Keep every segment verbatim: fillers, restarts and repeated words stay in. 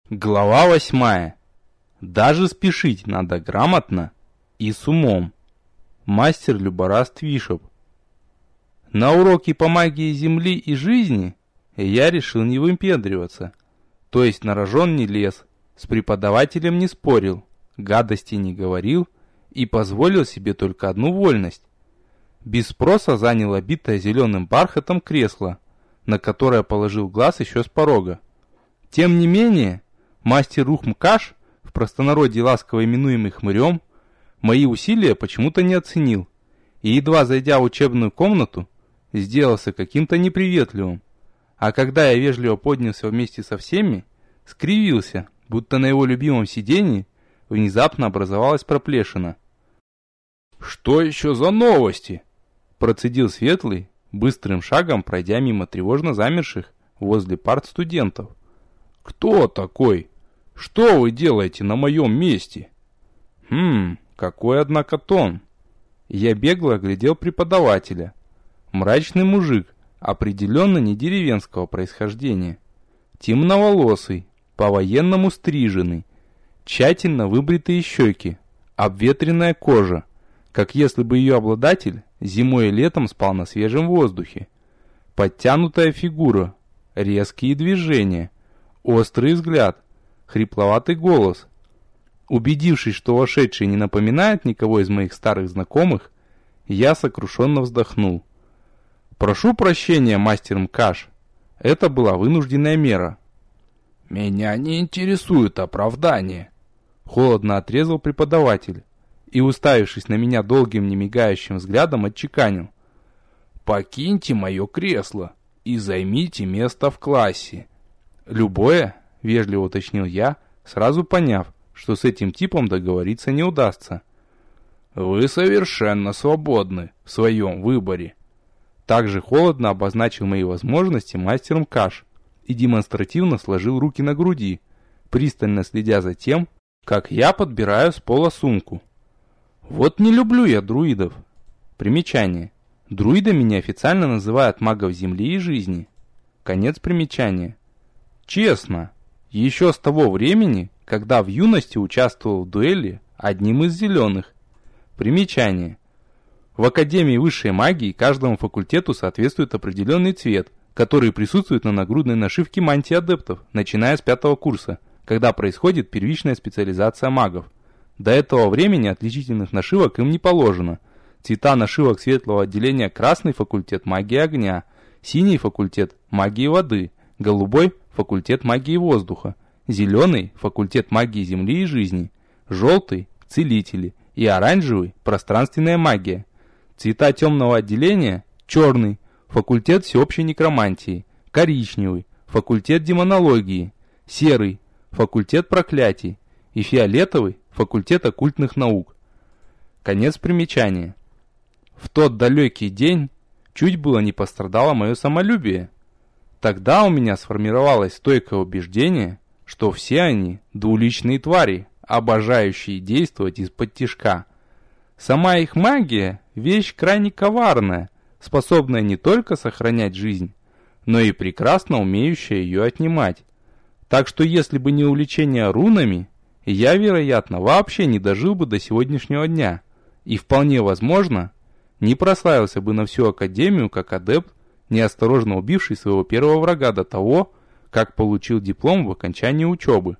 Глава восьмая. Даже спешить надо грамотно и с умом. Мастер Любораст Вишоп. На уроке по магии Земли и жизни я решил не выпендриваться. То есть на рожон не лез, с преподавателем не спорил, гадости не говорил и позволил себе только одну вольность. Без спроса занял обитое зеленым бархатом кресло, на которое положил глаз еще с порога. Тем не менее, мастер Рухм-Каш, в простонародье ласково именуемый Хмырем, мои усилия почему-то не оценил, и, едва зайдя в учебную комнату, сделался каким-то неприветливым, а когда я вежливо поднялся вместе со всеми, скривился, будто на его любимом сиденье внезапно образовалась проплешина. «Что еще за новости?» – процедил Светлый, быстрым шагом пройдя мимо тревожно замерших возле парт студентов. «Кто такой? Что вы делаете на моем месте?» «Хм, какой, однако, тон!» Я бегло оглядел преподавателя. Мрачный мужик, определенно не деревенского происхождения. Темноволосый, по-военному стриженный, тщательно выбритые щеки, обветренная кожа, как если бы ее обладатель зимой и летом спал на свежем воздухе. Подтянутая фигура, резкие движения, острый взгляд, хрипловатый голос. Убедившись, что вошедший не напоминает никого из моих старых знакомых, я сокрушенно вздохнул. «Прошу прощения, мастер Мкаш, это была вынужденная мера». «Меня не интересует оправдание», — холодно отрезал преподаватель и, уставившись на меня долгим немигающим взглядом, отчеканил. «Покиньте мое кресло и займите место в классе». «Любое?» — вежливо уточнил я, сразу поняв, что с этим типом договориться не удастся. «Вы совершенно свободны в своем выборе». Также холодно обозначил мои возможности мастер Мкаш и демонстративно сложил руки на груди, пристально следя за тем, как я подбираю с пола сумку. Вот не люблю я друидов. Примечание. Друидами неофициально называют магов Земли и жизни. Конец примечания. Честно, еще с того времени, когда в юности участвовал в дуэли одним из зеленых. Примечание. В Академии высшей магии каждому факультету соответствует определенный цвет, который присутствует на нагрудной нашивке мантии адептов, начиная с пятого курса, когда происходит первичная специализация магов. До этого времени отличительных нашивок им не положено. Цвета нашивок светлого отделения: красный факультет магии огня, синий факультет магии воды, голубой факультет магии воздуха, зеленый факультет магии земли и жизни, желтый целители и оранжевый пространственная магия. Цвета темного отделения: черный факультет всеобщей некромантии, коричневый факультет демонологии, серый факультет проклятий и фиолетовый факультет оккультных наук. Конец примечания. В тот далекий день чуть было не пострадало мое самолюбие. Тогда у меня сформировалось стойкое убеждение, что все они двуличные твари, обожающие действовать из-под тишка. Сама их магия – вещь крайне коварная, способная не только сохранять жизнь, но и прекрасно умеющая ее отнимать. Так что если бы не увлечение рунами, я, вероятно, вообще не дожил бы до сегодняшнего дня и, вполне возможно, не прославился бы на всю Академию как адепт, неосторожно убивший своего первого врага до того, как получил диплом в окончании учебы.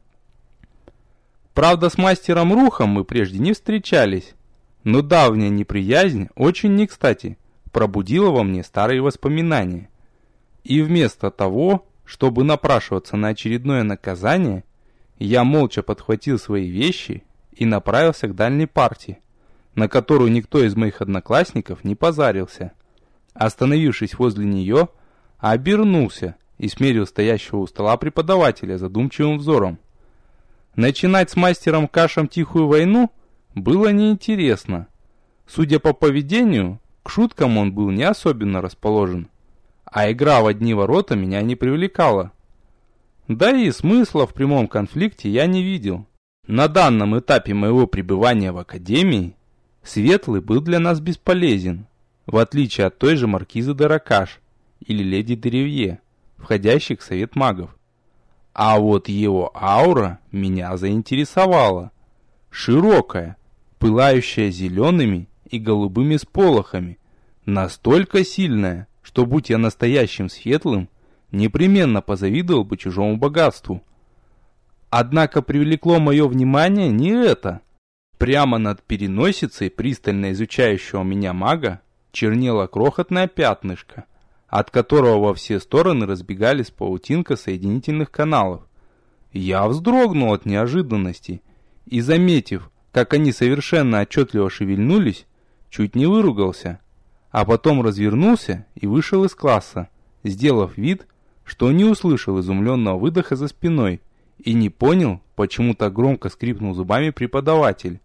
Правда, с мастером Рухом мы прежде не встречались, но давняя неприязнь очень не кстати пробудила во мне старые воспоминания. И вместо того, чтобы напрашиваться на очередное наказание, я молча подхватил свои вещи и направился к дальней парте, на которую никто из моих одноклассников не позарился. Остановившись возле нее, обернулся и смерил стоящего у стола преподавателя задумчивым взором. Начинать с мастером Кашем тихую войну было неинтересно. Судя по поведению, к шуткам он был не особенно расположен, а игра в одни ворота меня не привлекала. Да и смысла в прямом конфликте я не видел. На данном этапе моего пребывания в Академии Светлый был для нас бесполезен, в отличие от той же маркизы де Ракаш или леди де Ривье, входящих в совет магов. А вот его аура меня заинтересовала. Широкая, пылающая зелеными и голубыми сполохами. Настолько сильная, что будь я настоящим светлым, непременно позавидовал бы чужому богатству. Однако привлекло мое внимание не это. Прямо над переносицей пристально изучающего меня мага чернело крохотное пятнышко, от которого во все стороны разбегались паутинка соединительных каналов. Я вздрогнул от неожиданности и, заметив, как они совершенно отчетливо шевельнулись, чуть не выругался, а потом развернулся и вышел из класса, сделав вид, что не услышал изумленного выдоха за спиной и не понял, почему так громко скрипнул зубами преподаватель.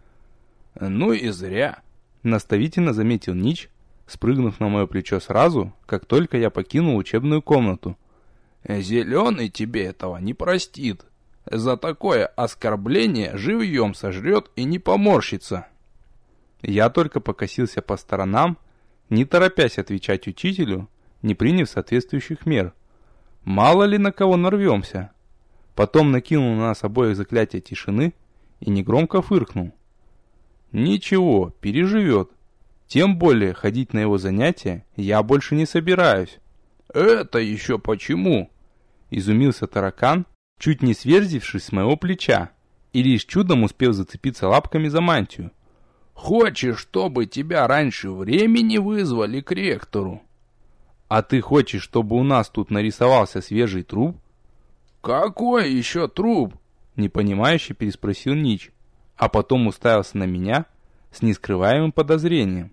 «Ну и зря», — наставительно заметил Нич, спрыгнув на мое плечо сразу, как только я покинул учебную комнату. «Зеленый тебе этого не простит. За такое оскорбление живьем сожрет и не поморщится». Я только покосился по сторонам, не торопясь отвечать учителю, не приняв соответствующих мер. Мало ли на кого нарвемся. Потом накинул на нас обоих заклятие тишины и негромко фыркнул. Ничего, переживет. Тем более ходить на его занятия я больше не собираюсь. «Это еще почему?» — изумился таракан, чуть не сверзившись с моего плеча, и лишь чудом успев зацепиться лапками за мантию. «Хочешь, чтобы тебя раньше времени вызвали к ректору?» «А ты хочешь, чтобы у нас тут нарисовался свежий труп?» «Какой еще труп?» — непонимающе переспросил Нич, а потом уставился на меня с нескрываемым подозрением.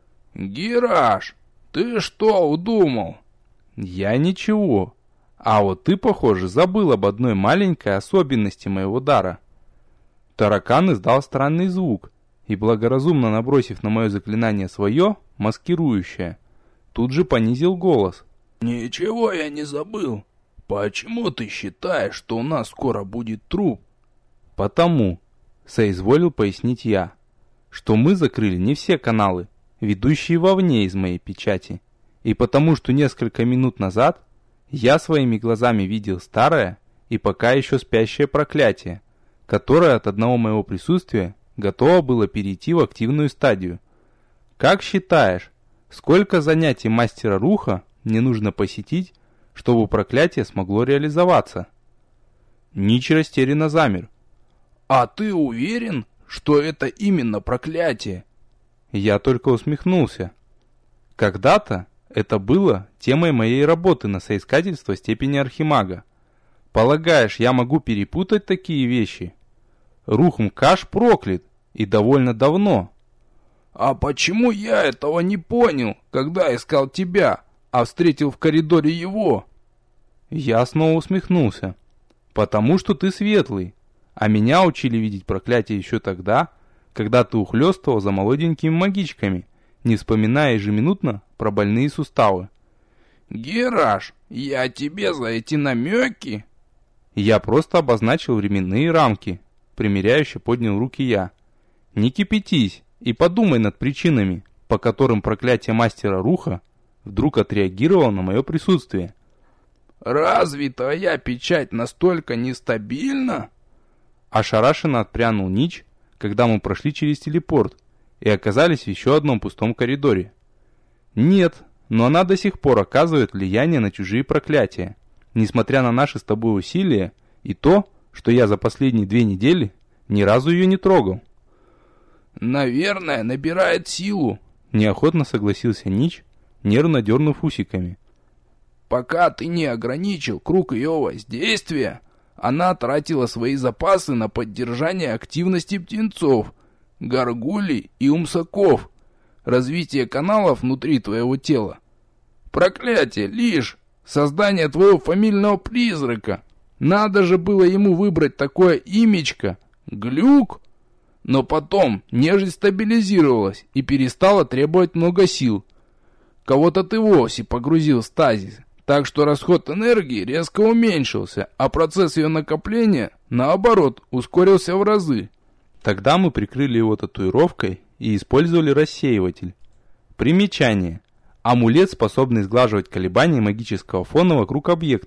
«Гираш, ты что удумал?» «Я ничего. А вот ты, похоже, забыл об одной маленькой особенности моего дара». Таракан издал странный звук и, благоразумно набросив на мое заклинание свое, маскирующее, тут же понизил голос. «Ничего я не забыл. Почему ты считаешь, что у нас скоро будет труп?» «Потому», — соизволил пояснить я, что мы закрыли не все каналы, ведущие вовне из моей печати, и потому что несколько минут назад я своими глазами видел старое и пока еще спящее проклятие, которое от одного моего присутствия готово было перейти в активную стадию. Как считаешь, сколько занятий мастера Руха мне нужно посетить, чтобы проклятие смогло реализоваться?» Нич растерянно замер. «А ты уверен, что это именно проклятие?» Я только усмехнулся. Когда-то это было темой моей работы на соискательство степени архимага. Полагаешь, я могу перепутать такие вещи? Рух-Мкаш проклят, и довольно давно. «А почему я этого не понял, когда искал тебя, а встретил в коридоре его?» Я снова усмехнулся. «Потому что ты светлый, а меня учили видеть проклятие еще тогда, когда ты ухлёстывал за молоденькими магичками, не вспоминая ежеминутно про больные суставы». «Гераш, я тебе за эти намеки...» Я просто обозначил временные рамки, примиряюще поднял руки я. «Не кипятись и подумай над причинами, по которым проклятие мастера Руха вдруг отреагировало на мое присутствие». «Разве твоя печать настолько нестабильна?» Ошарашенно отпрянул Нич, когда мы прошли через телепорт и оказались в еще одном пустом коридоре. «Нет, но она до сих пор оказывает влияние на чужие проклятия, несмотря на наши с тобой усилия и то, что я за последние две недели ни разу ее не трогал». «Наверное, набирает силу», — неохотно согласился Нич, нервно дернув усиками. «Пока ты не ограничил круг ее воздействия, она тратила свои запасы на поддержание активности птенцов, горгулей и умсаков, развитие каналов внутри твоего тела. Проклятие лишь создание твоего фамильного призрака. Надо же было ему выбрать такое имечко — Глюк. Но потом нежить стабилизировалась и перестала требовать много сил. Кого-то ты вовсе погрузил в стазис, так что расход энергии резко уменьшился, а процесс ее накопления, наоборот, ускорился в разы». Тогда мы прикрыли его татуировкой и использовали рассеиватель. Примечание. Амулет, способный сглаживать колебания магического фона вокруг объекта,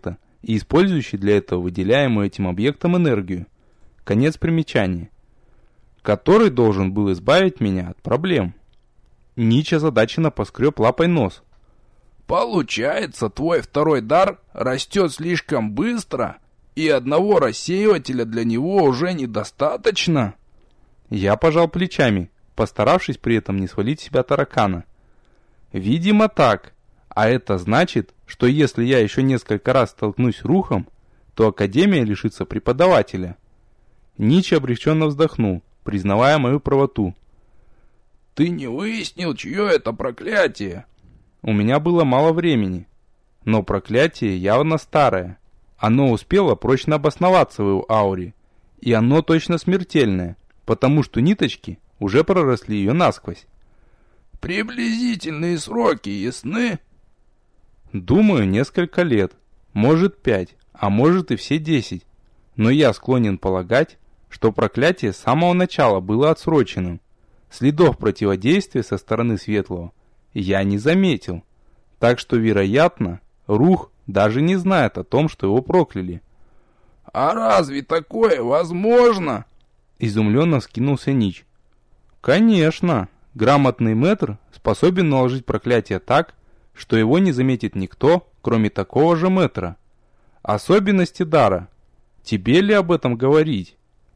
и использующий для этого выделяемую этим объектом энергию. Конец примечания. Который должен был избавить меня от проблем. Нич озадаченно поскреб лапой нос. Получается, твой второй дар растет слишком быстро, и одного рассеивателя для него уже недостаточно? Я пожал плечами, постаравшись при этом не свалить с себя таракана. Видимо так. А это значит, что если я еще несколько раз столкнусь с Рухом, то Академия лишится преподавателя. Нич облегченно вздохнул, признавая мою правоту. Ты не выяснил, чье это проклятие? У меня было мало времени, но проклятие явно старое. Оно успело прочно обосноваться в его ауре, и оно точно смертельное, потому что ниточки уже проросли ее насквозь. Приблизительные сроки ясны? Думаю, несколько лет, может пять, а может и все десять. Но я склонен полагать, что проклятие с самого начала было отсроченным. Следов противодействия со стороны Светлого я не заметил. Так что, вероятно, Рух даже не знает о том, что его прокляли. «А разве такое возможно?» Изумленно вскинулся Нич. «Конечно, грамотный мэтр способен наложить проклятие так, что его не заметит никто, кроме такого же мэтра. Особенности дара. Тебе ли об этом говорить?»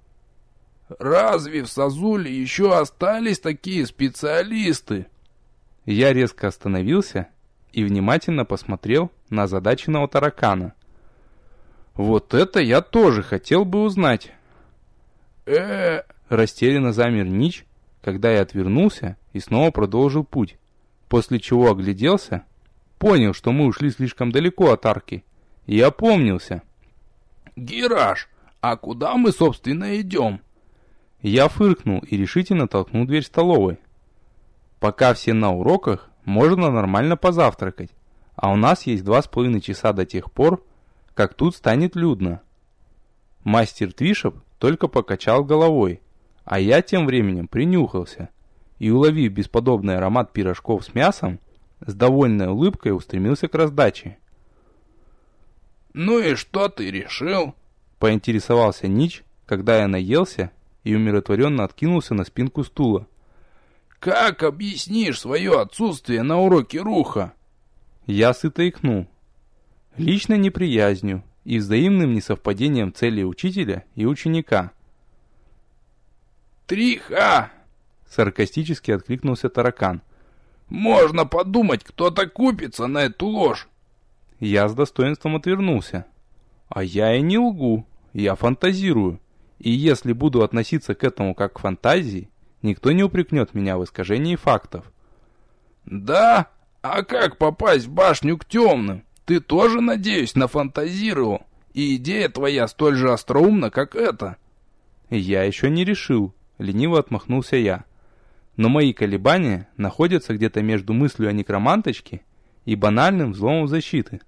«Разве в Сазуле еще остались такие специалисты?» Я резко остановился и внимательно посмотрел на озадаченного таракана. «Вот это я тоже хотел бы узнать!» э Растерянно замер Нич, когда я отвернулся и снова продолжил путь, после чего огляделся, понял, что мы ушли слишком далеко от арки, и опомнился. «Гираж, а куда мы, собственно, идем?» Я фыркнул и решительно толкнул дверь столовой. «Пока все на уроках, можно нормально позавтракать, а у нас есть два с половиной часа до тех пор, как тут станет людно». Мастер Твишоп только покачал головой, а я тем временем принюхался и, уловив бесподобный аромат пирожков с мясом, с довольной улыбкой устремился к раздаче. «Ну и что ты решил?» — поинтересовался Нич, когда я наелся и умиротворенно откинулся на спинку стула. «Как объяснишь свое отсутствие на уроке Руха?» Я сыто икнул. Лично неприязнью и взаимным несовпадением целей учителя и ученика. «Триха!» — саркастически откликнулся таракан. «Можно подумать, кто-то купится на эту ложь!» Я с достоинством отвернулся. А я и не лгу, я фантазирую. И если буду относиться к этому как к фантазии, никто не упрекнет меня в искажении фактов. «Да? А как попасть в башню к темным? Ты тоже, надеюсь, нафантазировал? И идея твоя столь же остроумна, как эта?» Я еще не решил, лениво отмахнулся я. Но мои колебания находятся где-то между мыслью о некроманточке и банальным взломом защиты.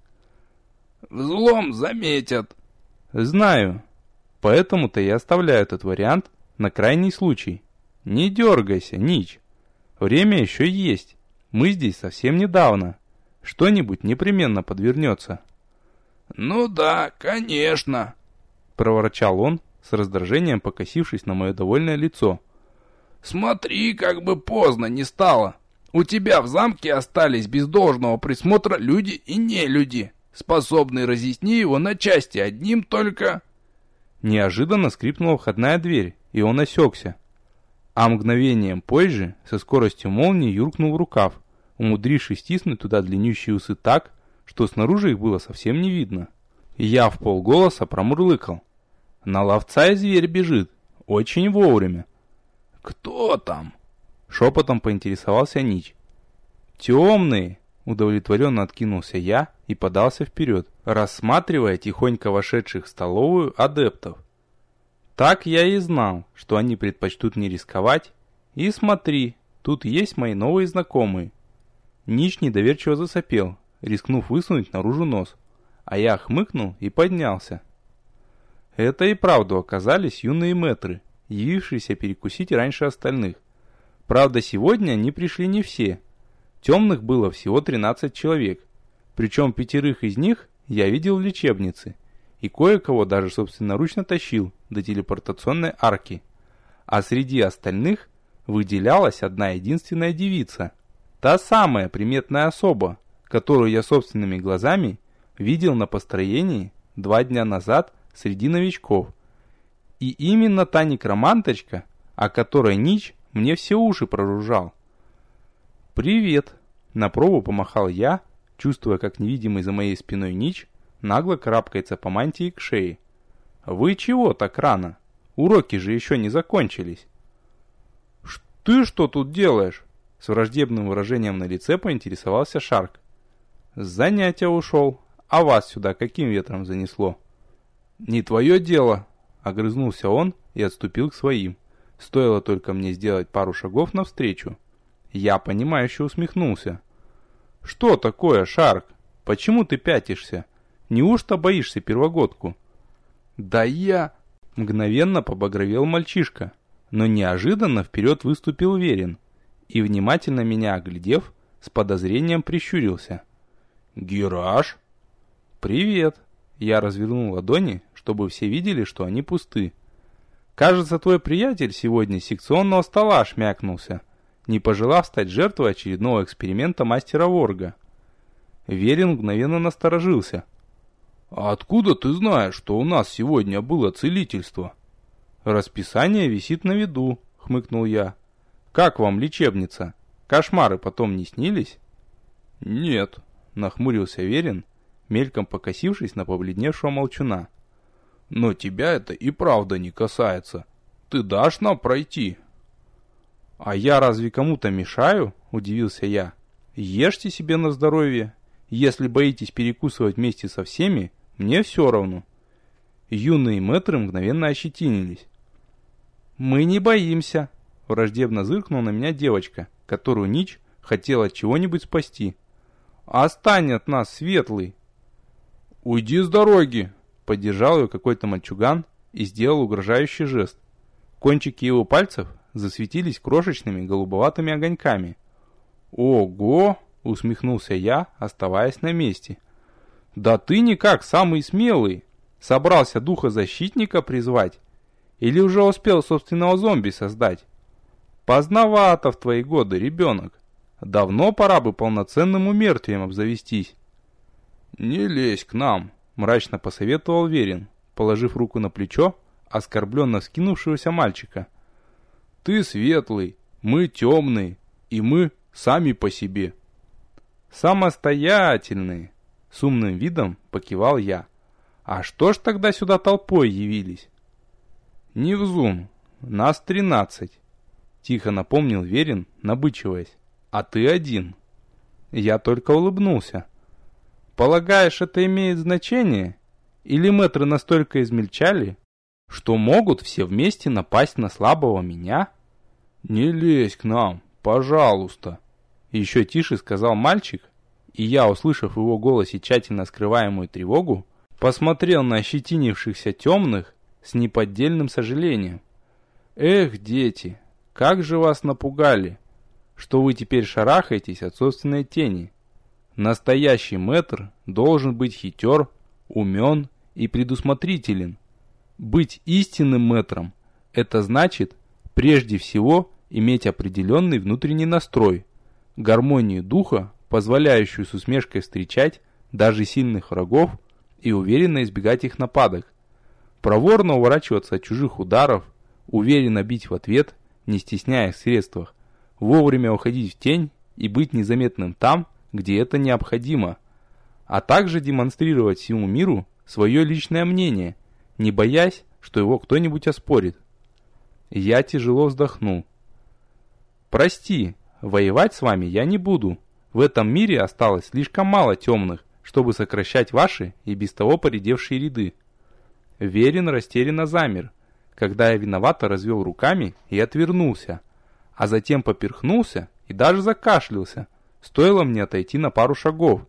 «Взлом заметят». «Знаю. Поэтому-то я оставляю этот вариант на крайний случай. Не дергайся, Нич. Время еще есть. Мы здесь совсем недавно. Что-нибудь непременно подвернется». «Ну да, конечно», — проворчал он, с раздражением покосившись на мое довольное лицо. «Смотри, как бы поздно не стало. У тебя в замке остались без должного присмотра люди и нелюди, способные разъяснить его на части одним только...» Неожиданно скрипнула входная дверь, и он осекся. А мгновением позже, со скоростью молнии, юркнул в рукав, умудрившись стиснуть туда длиннющие усы так, что снаружи их было совсем не видно. И я в полголоса промурлыкал. «На ловца и зверь бежит. Очень вовремя». «Кто там?» — шепотом поинтересовался Нич. «Темные!» — удовлетворенно откинулся я и подался вперед, рассматривая тихонько вошедших в столовую адептов. Так я и знал, что они предпочтут не рисковать. И смотри, тут есть мои новые знакомые. Нич недоверчиво засопел, рискнув высунуть наружу нос, а я хмыкнул и поднялся. Это и правду оказались юные мэтры, явившиеся перекусить раньше остальных. Правда, сегодня они пришли не все. Темных было всего тринадцать человек, причем пятерых из них я видел в лечебнице, и кое-кого даже собственноручно тащил до телепортационной арки. А среди остальных выделялась одна единственная девица, та самая приметная особа, которую я собственными глазами видел на построении два дня назад среди новичков. И именно та некроманточка, о которой Нич мне все уши проружал. «Привет!» — на пробу помахал я, чувствуя, как невидимый за моей спиной Нич нагло карабкается по мантии к шее. «Вы чего так рано? Уроки же еще не закончились». «Ты что тут делаешь?» — с враждебным выражением на лице поинтересовался Шарк. «С занятия ушел. А вас сюда каким ветром занесло?» «Не твое дело», — огрызнулся он и отступил к своим. Стоило только мне сделать пару шагов навстречу. Я, понимающе усмехнулся. «Что такое, Шарк? Почему ты пятишься? Неужто боишься первогодку?» «Да я...» — мгновенно побагровел мальчишка, но неожиданно вперед выступил Верин и, внимательно меня оглядев, с подозрением прищурился. «Гераш?» «Привет!» Я развернул ладони, чтобы все видели, что они пусты. «Кажется, твой приятель сегодня с секционного стола шмякнулся, не пожелав стать жертвой очередного эксперимента мастера Ворга». Верин мгновенно насторожился. «А откуда ты знаешь, что у нас сегодня было целительство?» «Расписание висит на виду», — хмыкнул я. «Как вам лечебница? Кошмары потом не снились?» «Нет», — нахмурился Верин, мельком покосившись на побледневшего молчуна. «Но тебя это и правда не касается. Ты дашь нам пройти?» «А я разве кому-то мешаю?» — удивился я. «Ешьте себе на здоровье. Если боитесь перекусывать вместе со всеми, мне все равно». Юные мэтры мгновенно ощетинились. «Мы не боимся», — враждебно зыркнула на меня девочка, которую Нич хотел от чего-нибудь спасти. «Отстань от нас, светлый!» «Уйди с дороги!» — поддержал ее какой-то мальчуган и сделал угрожающий жест. Кончики его пальцев засветились крошечными голубоватыми огоньками. «Ого!» — усмехнулся я, оставаясь на месте. «Да ты никак самый смелый! Собрался духозащитника призвать? Или уже успел собственного зомби создать? Поздновато в твои годы, ребенок. Давно пора бы полноценным умертвием обзавестись». «Не лезь к нам», — мрачно посоветовал Верин, положив руку на плечо оскорбленно вскинувшегося мальчика. «Ты светлый, мы темные, и мы сами по себе». «Самостоятельные», — с умным видом покивал я. «А что ж тогда сюда толпой явились?» «Не взум, нас тринадцать», — тихо напомнил Верин, набычиваясь. «А ты один». Я только улыбнулся. «Полагаешь, это имеет значение? Или мэтры настолько измельчали, что могут все вместе напасть на слабого меня?» «Не лезь к нам, пожалуйста», — еще тише сказал мальчик, и я, услышав в его голосе тщательно скрываемую тревогу, посмотрел на ощетинившихся темных с неподдельным сожалением. «Эх, дети, как же вас напугали, что вы теперь шарахаетесь от собственной тени. Настоящий мэтр должен быть хитер, умен и предусмотрителен. Быть истинным мэтром – это значит, прежде всего, иметь определенный внутренний настрой, гармонию духа, позволяющую с усмешкой встречать даже сильных врагов и уверенно избегать их нападок, проворно уворачиваться от чужих ударов, уверенно бить в ответ, не стесняясь в средствах, вовремя уходить в тень и быть незаметным там, где это необходимо, а также демонстрировать всему миру свое личное мнение, не боясь, что его кто-нибудь оспорит. Я тяжело вздохнул. «Прости, воевать с вами я не буду. В этом мире осталось слишком мало темных, чтобы сокращать ваши и без того поредевшие ряды». Верин растерянно замер, когда я виновато развел руками и отвернулся, а затем поперхнулся и даже закашлялся, стоило мне отойти на пару шагов.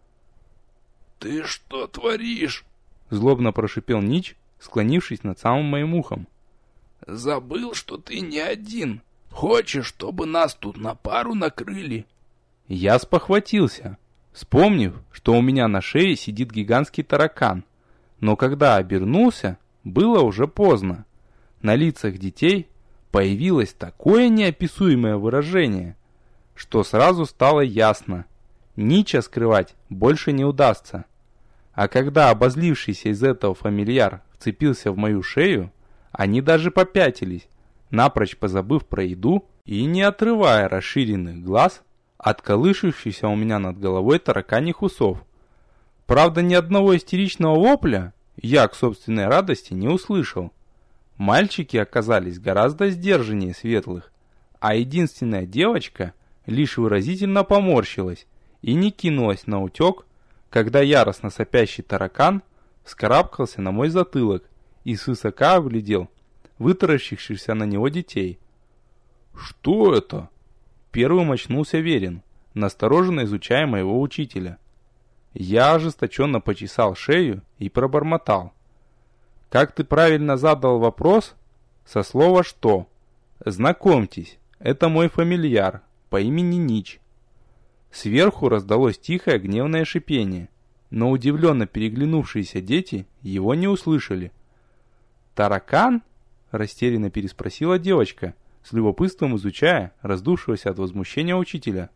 «Ты что творишь?» — злобно прошипел Нич, склонившись над самым моим ухом. «Забыл, что ты не один. Хочешь, чтобы нас тут на пару накрыли?» Я спохватился. вспомнив, что у меня на шее сидит гигантский таракан. Но когда обернулся, было уже поздно. На лицах детей появилось такое неописуемое выражение, что сразу стало ясно: Нича скрывать больше не удастся. А когда обозлившийся из этого фамильяр вцепился в мою шею, они даже попятились, напрочь позабыв про еду и не отрывая расширенных глаз от колышущихся у меня над головой тараканьих усов. Правда, ни одного истеричного вопля я к собственной радости не услышал. Мальчики оказались гораздо сдержаннее светлых, а единственная девочка лишь выразительно поморщилась и не кинулась на утек, когда яростно сопящий таракан вскарабкался на мой затылок и свысока оглядел вытаращившихся на него детей. «Что это?» Первым очнулся Верин, настороженно изучая моего учителя. Я ожесточенно почесал шею и пробормотал: «Как ты правильно задал вопрос? Со слова «что». Знакомьтесь, это мой фамильяр по имени Нич». Сверху раздалось тихое гневное шипение, но удивленно переглянувшиеся дети его не услышали. «Таракан?» – растерянно переспросила девочка, с любопытством изучая раздувшегося от возмущения учителя.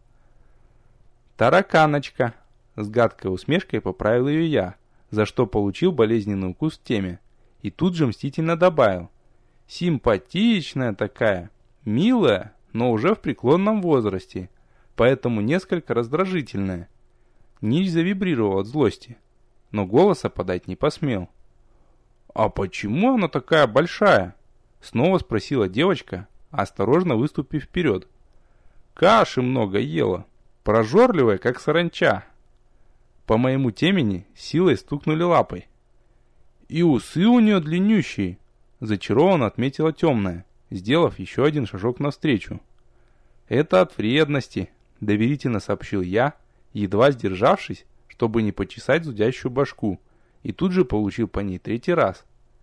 «Тараканочка!» – с гадкой усмешкой поправил ее я, за что получил болезненный укус в теме, и тут же мстительно добавил: «Симпатичная такая, милая, но уже в преклонном возрасте, поэтому несколько раздражительная». Нич завибрировал от злости, но голоса подать не посмел. «А почему она такая большая?» — снова спросила девочка, осторожно выступив вперед. «Каши много ела, прожорливая, как саранча». По моему темени силой стукнули лапой. «И усы у нее длиннющие», — зачарованно отметила темная, сделав еще один шажок навстречу. «Это от вредности», — доверительно сообщил я, едва сдержавшись, чтобы не почесать зудящую башку, и тут же получил по ней третий раз.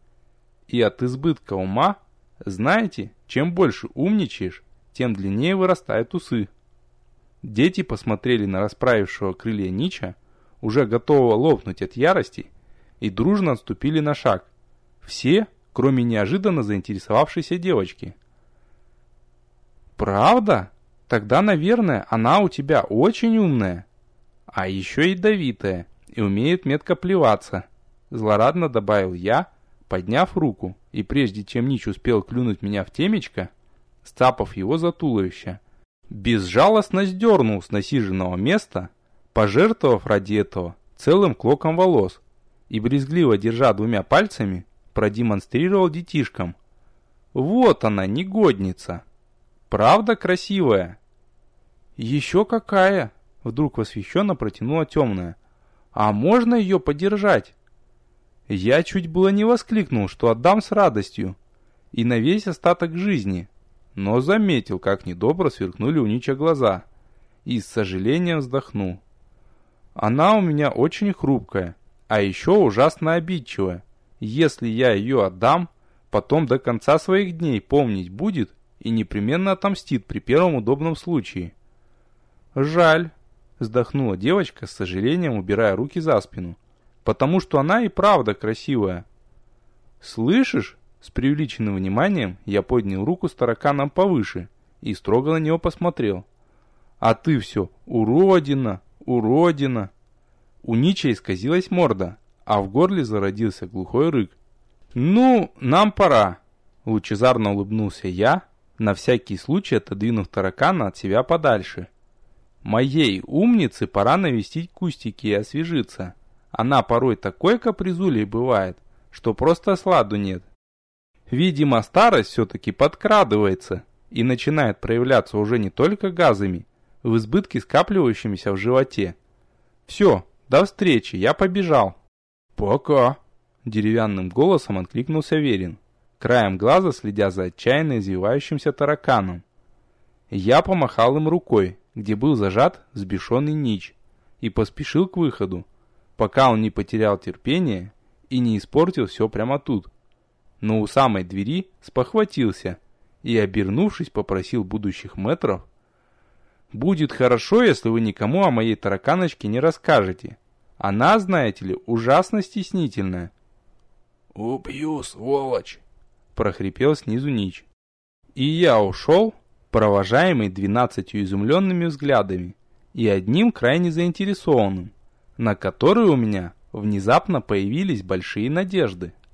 И от избытка ума, знаете, чем больше умничаешь, тем длиннее вырастают усы. Дети посмотрели на расправившего крылья Нича, уже готового лопнуть от ярости, и дружно отступили на шаг. Все, кроме неожиданно заинтересовавшейся девочки. «Правда? Тогда, наверное, она у тебя очень умная. А еще ядовитая и умеет метко плеваться», — злорадно добавил я, подняв руку, и прежде чем Нич успел клюнуть меня в темечко, сцапав его за туловище, безжалостно сдернул с насиженного места, пожертвовав ради этого целым клоком волос, и, брезгливо держа двумя пальцами, продемонстрировал детишкам: «Вот она, негодница! Правда красивая?» «Еще какая!» — вдруг восхищенно протянула темная. «А можно ее подержать?» Я чуть было не воскликнул, что отдам с радостью и на весь остаток жизни, но заметил, как недобро сверкнули у Нича глаза, и с сожалением вздохнул. «Она у меня очень хрупкая, а еще ужасно обидчивая. Если я ее отдам, потом до конца своих дней помнить будет и непременно отомстит при первом удобном случае». «Жаль», — вздохнула девочка с сожалением, убирая руки за спину, «потому что она и правда красивая». «Слышишь?» — с преувеличенным вниманием я поднял руку с тараканом повыше и строго на него посмотрел. «А ты все уродина, уродина». У Нича исказилась морда, а в горле зародился глухой рык. «Ну, нам пора», — лучезарно улыбнулся я, на всякий случай отодвинув таракана от себя подальше. «Моей умнице пора навестить кустики и освежиться. Она порой такой капризулей бывает, что просто сладу нет. Видимо, старость все-таки подкрадывается и начинает проявляться уже не только газами, в избытке скапливающимися в животе. Все, до встречи, я побежал». «Пока», — деревянным голосом откликнулся Верин, краем глаза следя за отчаянно извивающимся тараканом. Я помахал им рукой, где был зажат взбешенный Нич, и поспешил к выходу, пока он не потерял терпение и не испортил все прямо тут. Но у самой двери спохватился и, обернувшись, попросил будущих мэтров Будет хорошо, если вы никому о моей тараканочке не расскажете. Она, знаете ли, ужасно стеснительная». «Убью, сволочь!» — прохрипел снизу Нич. И я ушел, провожаемый двенадцатью изумленными взглядами и одним крайне заинтересованным, на который у меня внезапно появились большие надежды.